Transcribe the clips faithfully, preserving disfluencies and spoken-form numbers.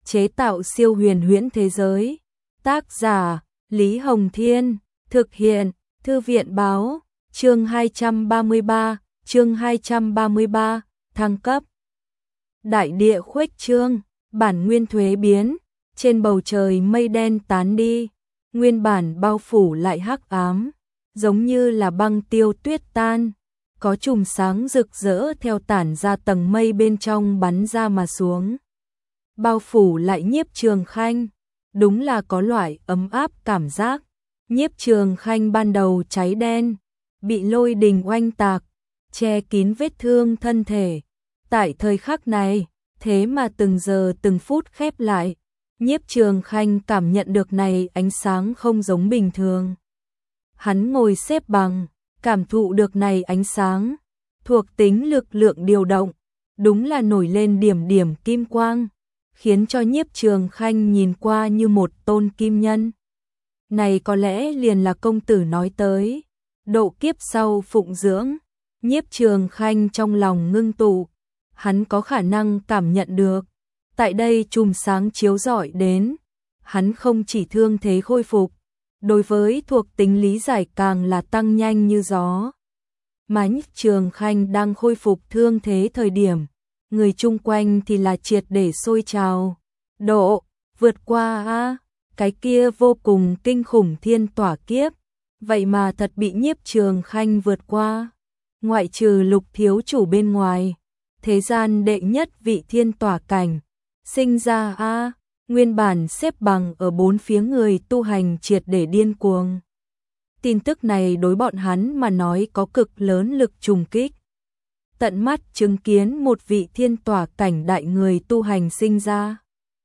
chế tạo siêu huyền huyễn thế giới. Tác giả Lý Hồng Thiên, thực hiện Thư viện Báo, chương hai trăm ba mươi ba, chương hai trăm ba mươi ba, thăng cấp. Đại địa khuếch trương, bản nguyên thuế biến, trên bầu trời mây đen tán đi, nguyên bản bao phủ lại hắc ám, giống như là băng tiêu tuyết tan, có chùm sáng rực rỡ theo tản ra tầng mây bên trong bắn ra mà xuống. Bao phủ lại Nhiếp Trường Khanh, đúng là có loại ấm áp cảm giác. Nhiếp Trường Khanh ban đầu cháy đen, bị lôi đình oanh tạc, che kín vết thương thân thể. Tại thời khắc này, thế mà từng giờ từng phút khép lại, Nhiếp Trường Khanh cảm nhận được này ánh sáng không giống bình thường. Hắn ngồi xếp bằng, cảm thụ được này ánh sáng, thuộc tính lực lượng điều động, đúng là nổi lên điểm điểm kim quang, khiến cho Nhiếp Trường Khanh nhìn qua như một tôn kim nhân. Này có lẽ liền là công tử nói tới, độ kiếp sau phụng dưỡng. Nhiếp Trường Khanh trong lòng ngưng tụ, hắn có khả năng cảm nhận được, tại đây chùm sáng chiếu rọi đến, hắn không chỉ thương thế khôi phục, đối với thuộc tính lý giải càng là tăng nhanh như gió. Mà Nhiếp Trường Khanh đang khôi phục thương thế thời điểm, người chung quanh thì là triệt để sôi trào. Độ, vượt qua a, cái kia vô cùng kinh khủng thiên tỏa kiếp, vậy mà thật bị Nhiếp Trường Khanh vượt qua. Ngoại trừ Lục thiếu chủ bên ngoài, thế gian đệ nhất vị thiên tỏa cảnh, sinh ra a, nguyên bản xếp bằng ở bốn phía người tu hành triệt để điên cuồng. Tin tức này đối bọn hắn mà nói có cực lớn lực trùng kích. Tận mắt chứng kiến một vị thiên tỏa cảnh đại người tu hành sinh ra,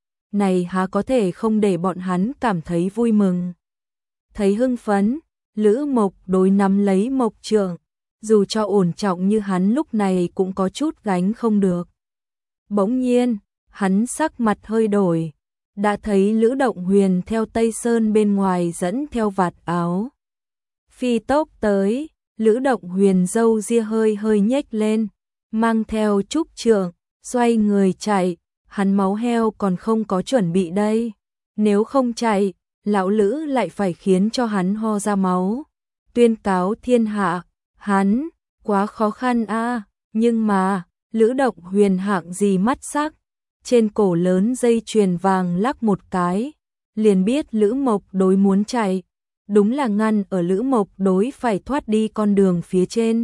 này há có thể không để bọn hắn cảm thấy vui mừng. Thấy hưng phấn, Lữ Mộc đối nắm lấy mộc trượng, dù cho ổn trọng như hắn lúc này cũng có chút gánh không được. Bỗng nhiên, hắn sắc mặt hơi đổi, đã thấy Lữ Động Huyền theo Tây Sơn bên ngoài dẫn theo vạt áo. Phi tốc tới, Lữ Động Huyền râu ria hơi hơi nhếch lên, mang theo trúc trượng, xoay người chạy, hắn máu heo còn không có chuẩn bị đây. Nếu không chạy, lão Lữ lại phải khiến cho hắn ho ra máu. Tuyên cáo thiên hạ, hắn, quá khó khăn a, nhưng mà, Lữ Động Huyền hạng gì mắt sắc, trên cổ lớn dây chuyền vàng lắc một cái, liền biết Lữ Mộc đối muốn chạy, đúng là ngăn ở Lữ Mộc đối phải thoát đi con đường phía trên.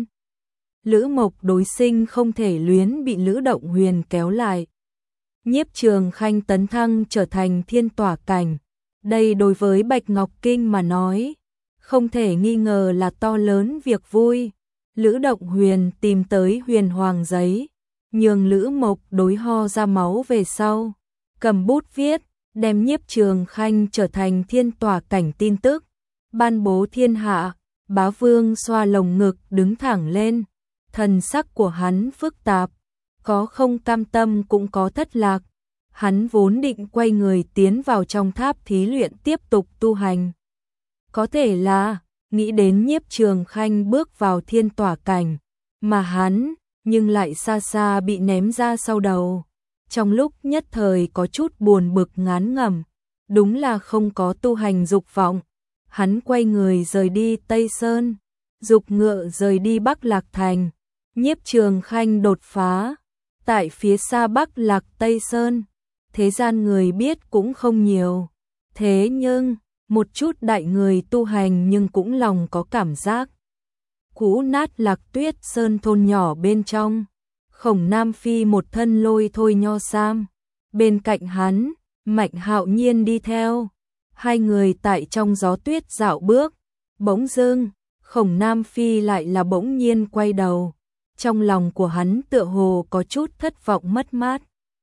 Lữ Mộc đối sinh không thể luyến bị Lữ Động Huyền kéo lại. Nhiếp Trường Khanh tấn thăng trở thành thiên tỏa cảnh, đây đối với Bạch Ngọc Kinh mà nói, không thể nghi ngờ là to lớn việc vui. Lữ Động Huyền tìm tới huyền hoàng giấy, nhường Lữ Mộc đối ho ra máu về sau, cầm bút viết, đem Nhiếp Trường Khanh trở thành thiên tỏa cảnh tin tức, ban bố thiên hạ. Bá Vương xoa lồng ngực đứng thẳng lên, thần sắc của hắn phức tạp, có không cam tâm cũng có thất lạc. Hắn vốn định quay người tiến vào trong tháp thí luyện tiếp tục tu hành. Có thể là, nghĩ đến Nhiếp Trường Khanh bước vào thiên tỏa cảnh, mà hắn, nhưng lại xa xa bị ném ra sau đầu. Trong lúc nhất thời có chút buồn bực ngán ngẩm, đúng là không có tu hành dục vọng. Hắn quay người rời đi Tây Sơn, dục ngựa rời đi Bắc Lạc Thành. Nhiếp Trường Khanh đột phá, tại phía xa Bắc Lạc Tây Sơn, thế gian người biết cũng không nhiều. Thế nhưng, một chút đại người tu hành nhưng cũng lòng có cảm giác. Cũ nát Lạc Tuyết Sơn thôn nhỏ bên trong, Khổng Nam Phi một thân lôi thôi nho sam, bên cạnh hắn, Mạnh Hạo Nhiên đi theo. Hai người tại trong gió tuyết dạo bước, bỗng dưng, Khổng Nam Phi lại là bỗng nhiên quay đầu. Trong lòng của hắn tựa hồ có chút thất vọng mất mát.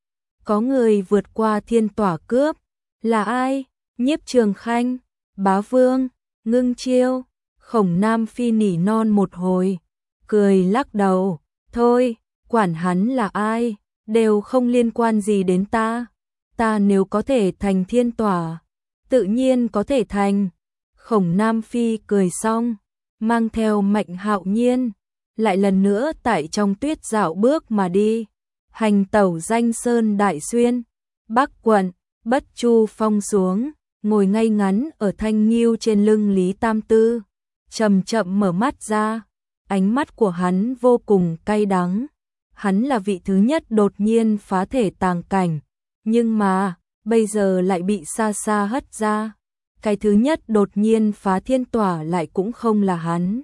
Có người vượt qua thiên tỏa cướp, là ai? Nhiếp Trường Khanh, Bá Vương, Ngưng Chiêu. Khổng Nam Phi nỉ non một hồi, cười lắc đầu, thôi, quản hắn là ai, đều không liên quan gì đến ta. Ta nếu có thể thành thiên tỏa, tự nhiên có thể thành. Khổng Nam Phi cười xong, mang theo Mạnh Hạo Nhiên, lại lần nữa tại trong tuyết dạo bước mà đi. Hành tẩu Danh Sơn Đại Xuyên, Bắc quận, Bất Chu Phong xuống, ngồi ngay ngắn ở thanh nghiêu trên lưng Lý Tam Tư, chậm chậm mở mắt ra, ánh mắt của hắn vô cùng cay đắng. Hắn là vị thứ nhất đột nhiên phá thể tàng cảnh, nhưng mà bây giờ lại bị xa xa hất ra. Cái thứ nhất đột nhiên phá thiên tỏa lại cũng không là hắn.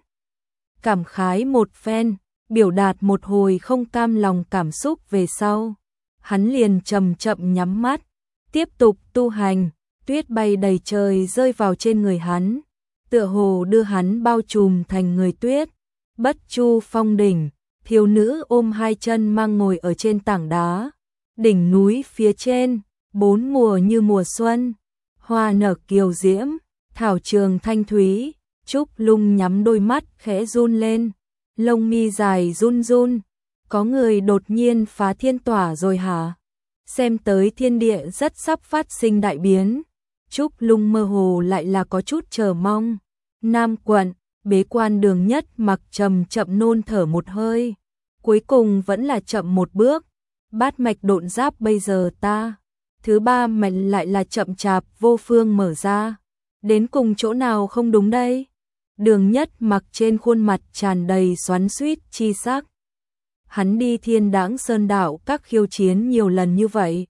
Cảm khái một phen, biểu đạt một hồi không cam lòng cảm xúc về sau, hắn liền chậm chậm nhắm mắt, tiếp tục tu hành. Tuyết bay đầy trời rơi vào trên người hắn, tựa hồ đưa hắn bao trùm thành người tuyết. Bất Chu Phong đỉnh, thiếu nữ ôm hai chân mang ngồi ở trên tảng đá, đỉnh núi phía trên, bốn mùa như mùa xuân, hoa nở kiều diễm, thảo trường thanh thúy. Trúc Lung nhắm đôi mắt khẽ run lên, lông mi dài run run. Có người đột nhiên phá thiên tỏa rồi hả? Xem tới thiên địa rất sắp phát sinh đại biến. Trúc Lung mơ hồ lại là có chút chờ mong. Nam quận, bế quan Đường Nhất Mặc chậm chậm nôn thở một hơi, cuối cùng vẫn là chậm một bước. Bát mạch độn giáp bây giờ ta, thứ ba mạch lại là chậm chạp vô phương mở ra. Đến cùng chỗ nào không đúng đây? Đường Nhất Mặc trên khuôn mặt tràn đầy xoắn xuýt chi sắc. Hắn đi Thiên Đãng Sơn đạo các khiêu chiến nhiều lần như vậy,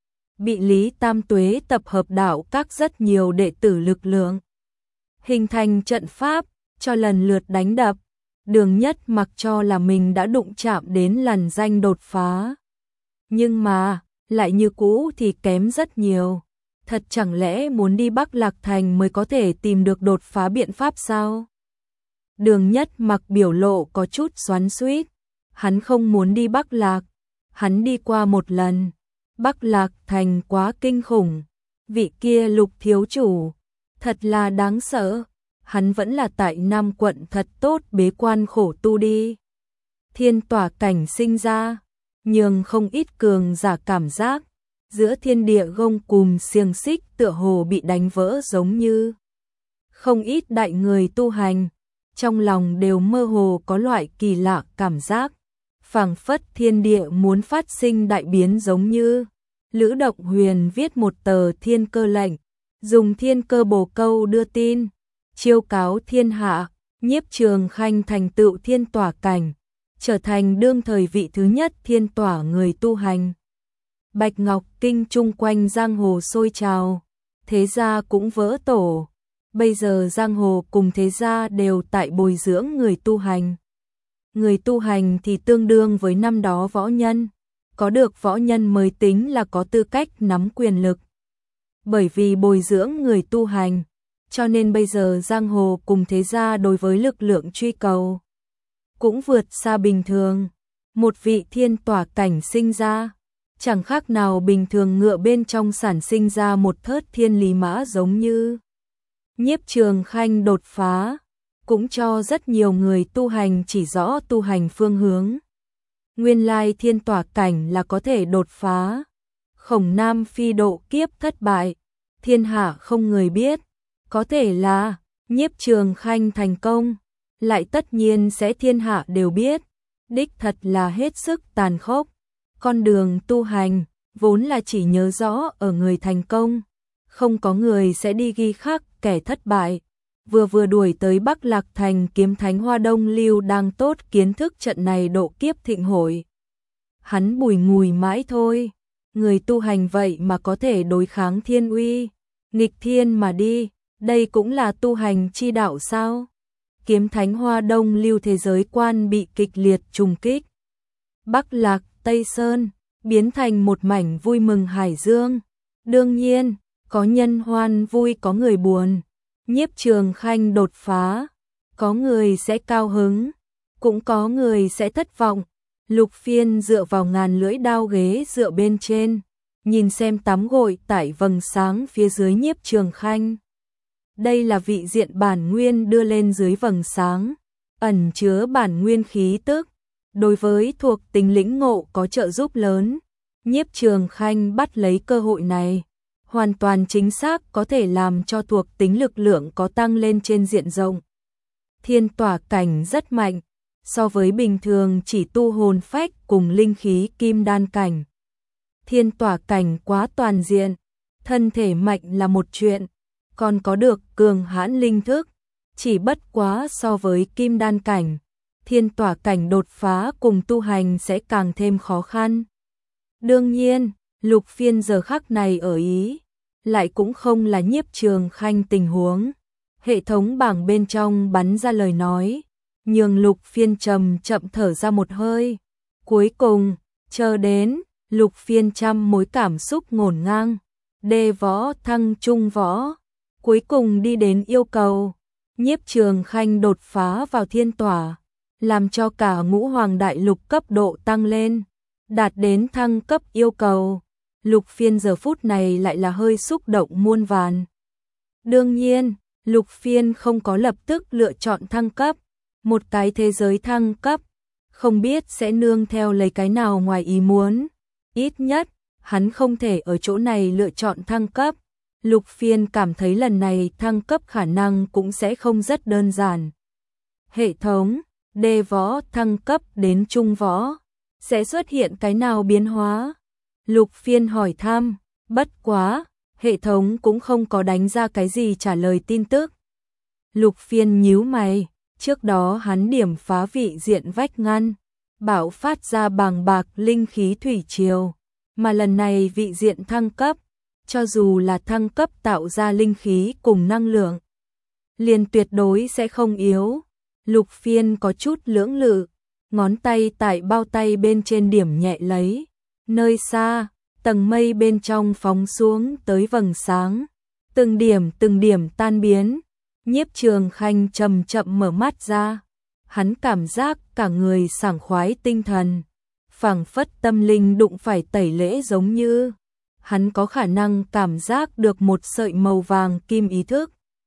bị Lý Tam Tuế tập hợp đạo các rất nhiều đệ tử lực lượng, hình thành trận pháp, cho lần lượt đánh đập. Đường Nhất Mặc cho là mình đã đụng chạm đến lằn danh đột phá, nhưng mà lại như cũ thì kém rất nhiều. Thật chẳng lẽ muốn đi Bắc Lạc Thành mới có thể tìm được đột phá biện pháp sao? Đường Nhất Mặc biểu lộ có chút xoắn xuýt. Hắn không muốn đi Bắc Lạc, hắn đi qua một lần. Bắc Lạc Thành quá kinh khủng, vị kia Lục thiếu chủ thật là đáng sợ. Hắn vẫn là tại Nam quận thật tốt bế quan khổ tu đi. Thiên tỏa cảnh sinh ra, nhường không ít cường giả cảm giác giữa thiên địa gông cùm xiềng xích tựa hồ bị đánh vỡ giống như. Không ít đại người tu hành, trong lòng đều mơ hồ có loại kỳ lạ cảm giác, phảng phất thiên địa muốn phát sinh đại biến giống như. Lữ Động Huyền viết một tờ thiên cơ lệnh, dùng thiên cơ bồ câu đưa tin, chiêu cáo thiên hạ, Nhiếp Trường Khanh thành tựu thiên tỏa cảnh, trở thành đương thời vị thứ nhất thiên tỏa người tu hành. Bạch Ngọc Kinh chung quanh giang hồ sôi trào, thế gia cũng vỡ tổ. Bây giờ giang hồ cùng thế gia đều tại bồi dưỡng người tu hành. Người tu hành thì tương đương với năm đó võ nhân, có được võ nhân mới tính là có tư cách nắm quyền lực. Bởi vì bồi dưỡng người tu hành, cho nên bây giờ giang hồ cùng thế gia đối với lực lượng truy cầu cũng vượt xa bình thường. Một vị thiên tỏa cảnh sinh ra, chẳng khác nào bình thường ngựa bên trong sản sinh ra một thớt thiên lý mã giống như. Nhiếp Trường Khanh đột phá, cũng cho rất nhiều người tu hành chỉ rõ tu hành phương hướng. Nguyên lai thiên tỏa cảnh là có thể đột phá. Khổng Nam phi độ kiếp thất bại, thiên hạ không người biết. Có thể là Nhiếp Trường Khanh thành công, lại tất nhiên sẽ thiên hạ đều biết. Đích thật là hết sức tàn khốc. Con đường tu hành vốn là chỉ nhớ rõ ở người thành công, không có người sẽ đi ghi khắc kẻ thất bại. Vừa vừa đuổi tới Bắc Lạc Thành, Kiếm Thánh Hoa Đông Lưu đang tốt kiến thức trận này độ kiếp thịnh hội. Hắn bùi ngùi mãi thôi, người tu hành vậy mà có thể đối kháng thiên uy, nghịch thiên mà đi, đây cũng là tu hành chi đạo sao? Kiếm Thánh Hoa Đông Lưu thế giới quan bị kịch liệt trùng kích. Bắc Lạc, Tây Sơn biến thành một mảnh vui mừng hải dương. Đương nhiên, có nhân hoan vui có người buồn. Nhiếp Trường Khanh đột phá, có người sẽ cao hứng, cũng có người sẽ thất vọng. Lục Phiên dựa vào ngàn lưỡi đao ghế dựa bên trên, nhìn xem tắm gội tại vầng sáng phía dưới Nhiếp Trường Khanh. Đây là vị diện bản nguyên đưa lên dưới vầng sáng, ẩn chứa bản nguyên khí tức, đối với thuộc tính lĩnh ngộ có trợ giúp lớn. Nhiếp Trường Khanh bắt lấy cơ hội này, hoàn toàn chính xác có thể làm cho thuộc tính lực lượng có tăng lên trên diện rộng. Thiên tỏa cảnh rất mạnh, so với bình thường chỉ tu hồn phách cùng linh khí kim đan cảnh. Thiên tỏa cảnh quá toàn diện, thân thể mạnh là một chuyện, còn có được cường hãn linh thức, chỉ bất quá so với kim đan cảnh, thiên tỏa cảnh đột phá cùng tu hành sẽ càng thêm khó khăn. Đương nhiên, Lục Phiên giờ khắc này ở ý, lại cũng không là Nhiếp Trường Khanh tình huống. Hệ thống bảng bên trong bắn ra lời nói, nhường Lục Phiên trầm chậm thở ra một hơi. Cuối cùng, chờ đến, Lục Phiên trăm mối cảm xúc ngổn ngang, đề võ thăng trung võ, cuối cùng đi đến yêu cầu. Nhiếp Trường Khanh đột phá vào thiên tỏa, làm cho cả ngũ hoàng đại lục cấp độ tăng lên, đạt đến thăng cấp yêu cầu. Lục Phiên giờ phút này lại là hơi xúc động muôn vàn. Đương nhiên, Lục Phiên không có lập tức lựa chọn thăng cấp, một cái thế giới thăng cấp, không biết sẽ nương theo lấy cái nào ngoài ý muốn. Ít nhất, hắn không thể ở chỗ này lựa chọn thăng cấp. Lục Phiên cảm thấy lần này thăng cấp khả năng cũng sẽ không rất đơn giản. Hệ thống, đê võ thăng cấp đến trung võ, sẽ xuất hiện cái nào biến hóa? Lục Phiên hỏi thăm, bất quá, hệ thống cũng không có đánh ra cái gì trả lời tin tức. Lục Phiên nhíu mày, trước đó hắn điểm phá vị diện vách ngăn, bạo phát ra bàng bạc linh khí thủy triều, mà lần này vị diện thăng cấp, cho dù là thăng cấp tạo ra linh khí cùng năng lượng, liền tuyệt đối sẽ không yếu. Lục Phiên có chút lưỡng lự, ngón tay tại bao tay bên trên điểm nhẹ lấy, nơi xa, tầng mây bên trong phóng xuống tới vầng sáng, từng điểm từng điểm tan biến. Nhiếp Trường Khanh chậm chậm mở mắt ra, hắn cảm giác cả người sảng khoái tinh thần, phảng phất tâm linh đụng phải tẩy lễ giống như. Hắn có khả năng cảm giác được một sợi màu vàng kim ý thức.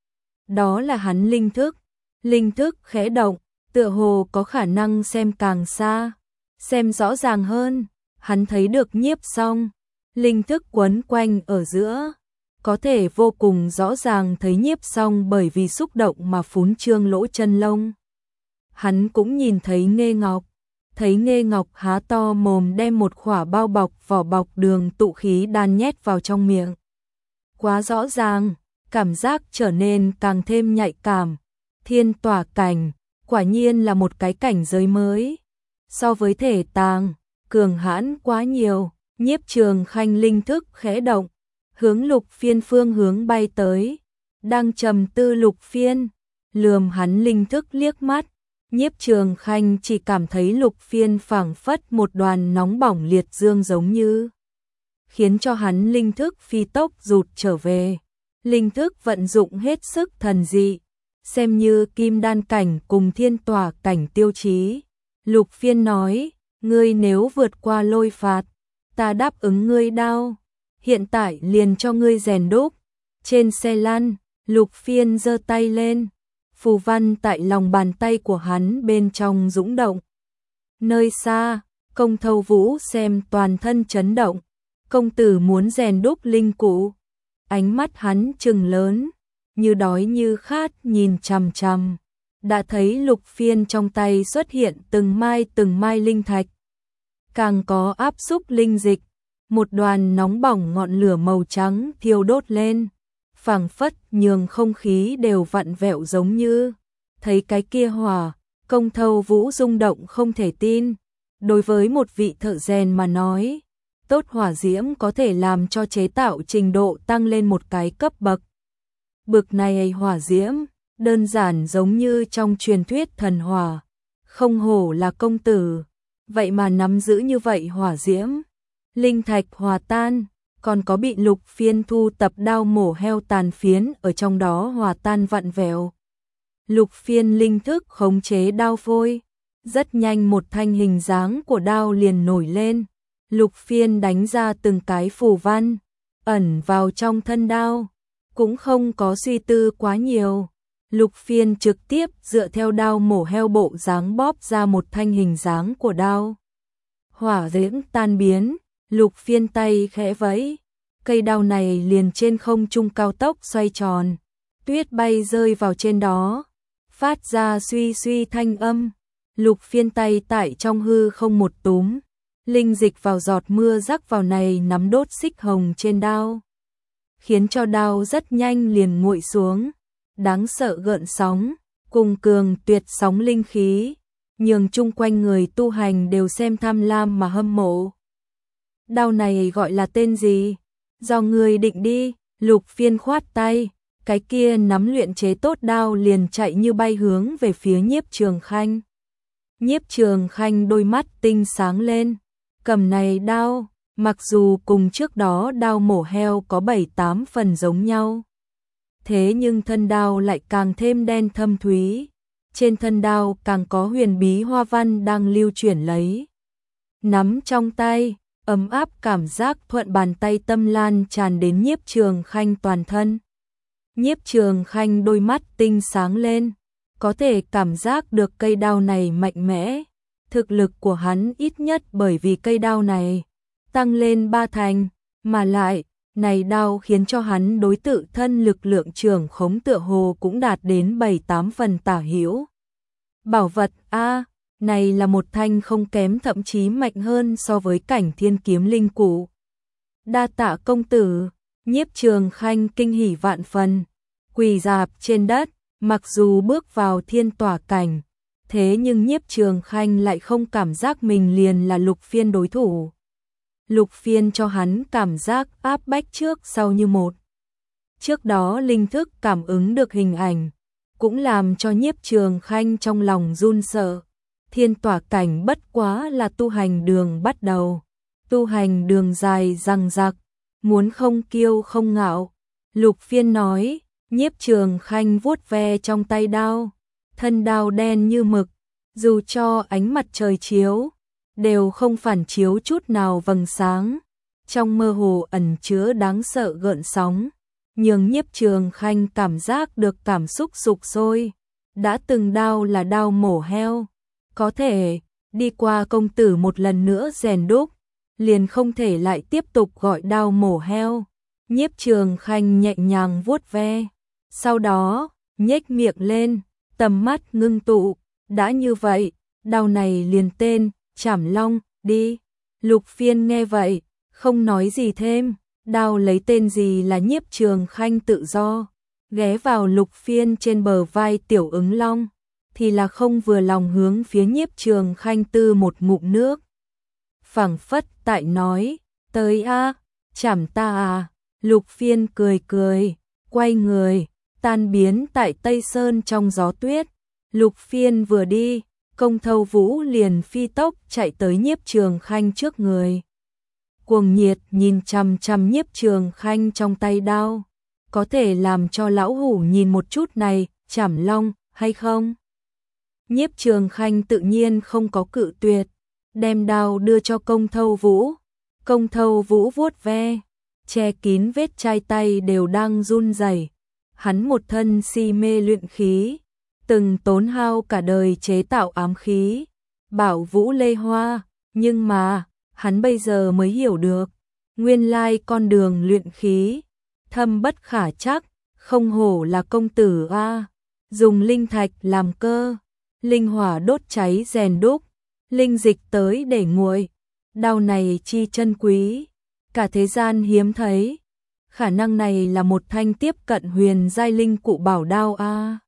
Đó là hắn linh thức. Linh thức khẽ động, tựa hồ có khả năng xem càng xa, xem rõ ràng hơn. Hắn thấy được Nhiếp Song, linh thức quấn quanh ở giữa, có thể vô cùng rõ ràng thấy Nhiếp Song bởi vì xúc động mà phún trương lỗ chân lông. Hắn cũng nhìn thấy Nghê Ngọc, thấy Nghê Ngọc há to mồm đem một khỏa bao bọc vỏ bọc đường tụ khí đan nhét vào trong miệng. Quá rõ ràng, cảm giác trở nên càng thêm nhạy cảm. Thiên tỏa cảnh, quả nhiên là một cái cảnh giới mới. So với thể tàng, cường hãn quá nhiều. Nhiếp Trường Khanh linh thức khẽ động, hướng Lục Phiên phương hướng bay tới. Đang trầm tư Lục Phiên, lườm hắn linh thức liếc mắt. Nhiếp Trường Khanh chỉ cảm thấy Lục Phiên phảng phất một đoàn nóng bỏng liệt dương giống như, khiến cho hắn linh thức phi tốc rụt trở về. Linh thức vận dụng hết sức thần dị, xem như kim đan cảnh cùng thiên tỏa cảnh tiêu chí. Lục Phiên nói, ngươi nếu vượt qua lôi phạt, ta đáp ứng ngươi đao, hiện tại liền cho ngươi rèn đúc. Trên xe lăn, Lục Phiên giơ tay lên, phù văn tại lòng bàn tay của hắn bên trong dũng động. Nơi xa, Công Thâu Vũ xem toàn thân chấn động, công tử muốn rèn đúc linh cụ. Ánh mắt hắn trừng lớn, như đói như khát nhìn chằm chằm, đã thấy Lục Phiên trong tay xuất hiện từng mai từng mai linh thạch, càng có áp xúc linh dịch, một đoàn nóng bỏng ngọn lửa màu trắng thiêu đốt lên, phảng phất nhường không khí đều vặn vẹo giống như. Thấy cái kia hỏa, Công Thâu Vũ rung động không thể tin. Đối với một vị thợ rèn mà nói, tốt hỏa diễm có thể làm cho chế tạo trình độ tăng lên một cái cấp bậc. Bực này hỏa diễm, đơn giản giống như trong truyền thuyết thần hỏa, không hổ là công tử, vậy mà nắm giữ như vậy hỏa diễm. Linh thạch hòa tan, còn có bị Lục Phiên thu tập đao mổ heo tàn phiến ở trong đó hòa tan vặn vẹo. Lục Phiên linh thức khống chế đao phôi, rất nhanh một thanh hình dáng của đao liền nổi lên. Lục Phiên đánh ra từng cái phù văn, ẩn vào trong thân đao, cũng không có suy tư quá nhiều. Lục Phiên trực tiếp dựa theo đao mổ heo bộ dáng bóp ra một thanh hình dáng của đao. Hỏa diễm tan biến, Lục Phiên tay khẽ vẫy, cây đao này liền trên không trung cao tốc xoay tròn, tuyết bay rơi vào trên đó, phát ra suy suy thanh âm. Lục Phiên tay tại trong hư không một túm, linh dịch vào giọt mưa rắc vào này nắm đốt xích hồng trên đao. khiến cho đao rất nhanh liền nguội xuống, đáng sợ gợn sóng, cùng cường tuyệt sóng linh khí, nhường chung quanh người tu hành đều xem tham lam mà hâm mộ. Đao này gọi là tên gì? Do người định đi. Lục Phiên khoát tay, cái kia nắm luyện chế tốt đao liền chạy như bay hướng về phía Nhiếp Trường Khanh. Nhiếp Trường Khanh đôi mắt tinh sáng lên, cầm này đao, mặc dù cùng trước đó đao mổ heo có bảy tám phần giống nhau, thế nhưng thân đao lại càng thêm đen thâm thúy, trên thân đao càng có huyền bí hoa văn đang lưu chuyển lấy. Nắm trong tay, ấm áp cảm giác thuận bàn tay tâm lan tràn đến Nhiếp Trường Khanh toàn thân. Nhiếp Trường Khanh đôi mắt tinh sáng lên, có thể cảm giác được cây đao này mạnh mẽ, thực lực của hắn ít nhất bởi vì cây đao này tăng lên ba thành, mà lại, này đao khiến cho hắn đối tự thân lực lượng trường khống tựa hồ cũng đạt đến bảy tám phần tả hữu. Bảo vật a, này là một thanh không kém thậm chí mạnh hơn so với cảnh thiên kiếm linh cụ. Đa tạ công tử, Nhiếp Trường Khanh kinh hỉ vạn phần, quỳ rạp trên đất, mặc dù bước vào thiên tỏa cảnh, thế nhưng Nhiếp Trường Khanh lại không cảm giác mình liền là Lục Phiên đối thủ. Lục Phiên cho hắn cảm giác áp bách trước sau như một. Trước đó linh thức cảm ứng được hình ảnh, cũng làm cho Nhiếp Trường Khanh trong lòng run sợ. Thiên tỏa cảnh bất quá là tu hành đường bắt đầu, tu hành đường dài dằng dặc, muốn không kiêu không ngạo. Lục Phiên nói, Nhiếp Trường Khanh vuốt ve trong tay đao, thân đao đen như mực, dù cho ánh mặt trời chiếu, đều không phản chiếu chút nào vầng sáng, trong mơ hồ ẩn chứa đáng sợ gợn sóng, nhường Nhiếp Trường Khanh cảm giác được cảm xúc sục sôi. Đã từng đao là đao mổ heo, có thể đi qua công tử một lần nữa rèn đúc, liền không thể lại tiếp tục gọi đao mổ heo. Nhiếp Trường Khanh nhẹ nhàng vuốt ve, sau đó nhếch miệng lên, tầm mắt ngưng tụ, đã như vậy, đao này liền tên Trảm Long đi. Lục Phiên nghe vậy, không nói gì thêm, đao lấy tên gì là Nhiếp Trường Khanh tự do. Ghé vào Lục Phiên trên bờ vai Tiểu Ứng Long, thì là không vừa lòng hướng phía Nhiếp Trường Khanh tư một ngụm nước. Phảng phất tại nói, tới a, chảm ta à. Lục Phiên cười cười, quay người, tan biến tại Tây Sơn trong gió tuyết. Lục Phiên vừa đi, Công Thâu Vũ liền phi tốc chạy tới Nhiếp Trường Khanh trước người. Cuồng nhiệt nhìn chằm chằm Nhiếp Trường Khanh trong tay đao, có thể làm cho lão hủ nhìn một chút này, Trảm Long, hay không? Nhiếp Trường Khanh tự nhiên không có cự tuyệt, đem đao đưa cho Công Thâu Vũ. Công Thâu Vũ vuốt ve, che kín vết chai tay đều đang run rẩy. Hắn một thân si mê luyện khí, từng tốn hao cả đời chế tạo ám khí, bảo vũ lê hoa, nhưng mà, hắn bây giờ mới hiểu được, nguyên lai con đường luyện khí, thâm bất khả chắc, không hổ là công tử a, dùng linh thạch làm cơ, linh hỏa đốt cháy rèn đúc, linh dịch tới để nguội, đao này chi chân quý, cả thế gian hiếm thấy, khả năng này là một thanh tiếp cận huyền giai linh cụ bảo đao a.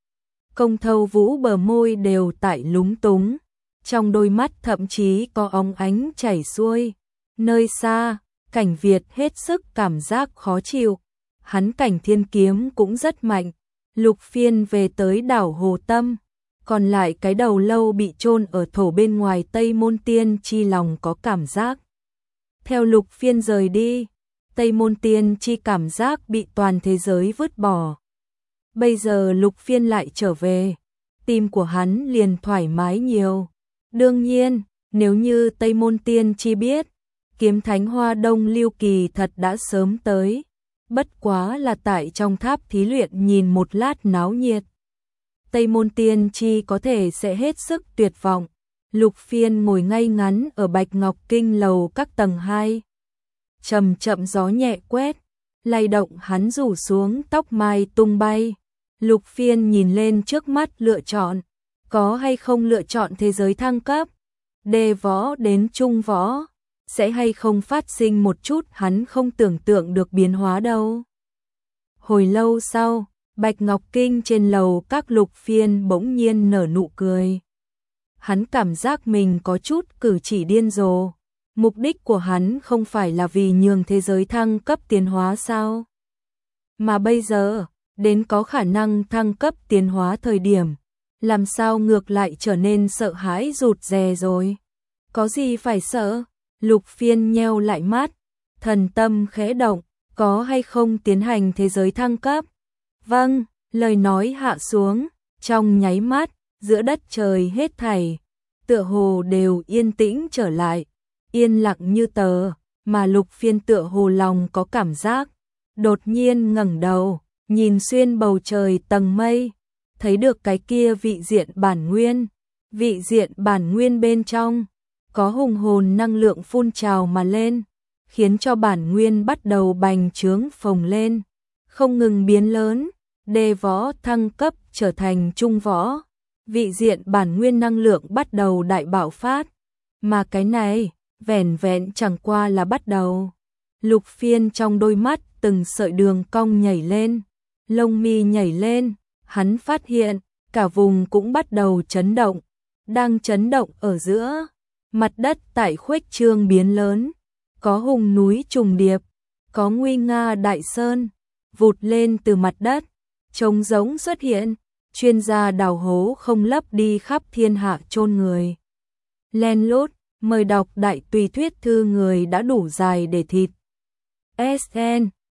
Công Thâu Vũ bờ môi đều tại lúng túng, trong đôi mắt thậm chí có óng ánh chảy xuôi. Nơi xa, Cảnh Việt hết sức cảm giác khó chịu, hắn cảnh thiên kiếm cũng rất mạnh. Lục Phiên về tới đảo Hồ Tâm, còn lại cái đầu lâu bị chôn ở thổ bên ngoài Tây Môn Tiên Chi lòng có cảm giác. Theo Lục Phiên rời đi, Tây Môn Tiên Chi cảm giác bị toàn thế giới vứt bỏ. Bây giờ Lục Phiên lại trở về, tim của hắn liền thoải mái nhiều. Đương nhiên, nếu như Tây Môn Tiên Chi biết, Kiếm Thánh Hoa Đông Lưu Kỳ thật đã sớm tới, bất quá là tại trong tháp thí luyện nhìn một lát náo nhiệt. Tây Môn Tiên Chi có thể sẽ hết sức tuyệt vọng. Lục Phiên ngồi ngay ngắn ở Bạch Ngọc Kinh lầu các tầng hai. Chậm chậm gió nhẹ quét, lay động hắn rủ xuống tóc mai tung bay. Lục Phiên nhìn lên trước mắt lựa chọn, có hay không lựa chọn thế giới thăng cấp, đề võ đến trung võ, sẽ hay không phát sinh một chút hắn không tưởng tượng được biến hóa đâu. Hồi lâu sau, Bạch Ngọc Kinh trên lầu các Lục Phiên bỗng nhiên nở nụ cười. Hắn cảm giác mình có chút cử chỉ điên rồ. Mục đích của hắn không phải là vì nhường thế giới thăng cấp tiến hóa sao? Mà bây giờ, đến có khả năng thăng cấp tiến hóa thời điểm, làm sao ngược lại trở nên sợ hãi rụt rè rồi? Có gì phải sợ? Lục Phiên nheo lại mắt, thần tâm khẽ động, có hay không tiến hành thế giới thăng cấp? Vâng, lời nói hạ xuống, trong nháy mắt, giữa đất trời hết thảy, tựa hồ đều yên tĩnh trở lại, yên lặng như tờ, mà Lục Phiên tựa hồ lòng có cảm giác, đột nhiên ngẩng đầu, nhìn xuyên bầu trời tầng mây, thấy được cái kia vị diện bản nguyên, vị diện bản nguyên bên trong, có hùng hồn năng lượng phun trào mà lên, khiến cho bản nguyên bắt đầu bành trướng phồng lên, không ngừng biến lớn, đề võ thăng cấp trở thành trung võ, vị diện bản nguyên năng lượng bắt đầu đại bạo phát, mà cái này, vẻn vẹn chẳng qua là bắt đầu. Lục Phiên trong đôi mắt từng sợi đường cong nhảy lên, lông mi nhảy lên, hắn phát hiện, cả vùng cũng bắt đầu chấn động, đang chấn động ở giữa, mặt đất tại khuếch trương biến lớn, có hùng núi trùng điệp, có nguy nga đại sơn, vụt lên từ mặt đất, trống giống xuất hiện, chuyên gia đào hố không lấp đi khắp thiên hạ chôn người. Len lút, mời đọc đại tùy thuyết thư người đã đủ dài để thịt. ét en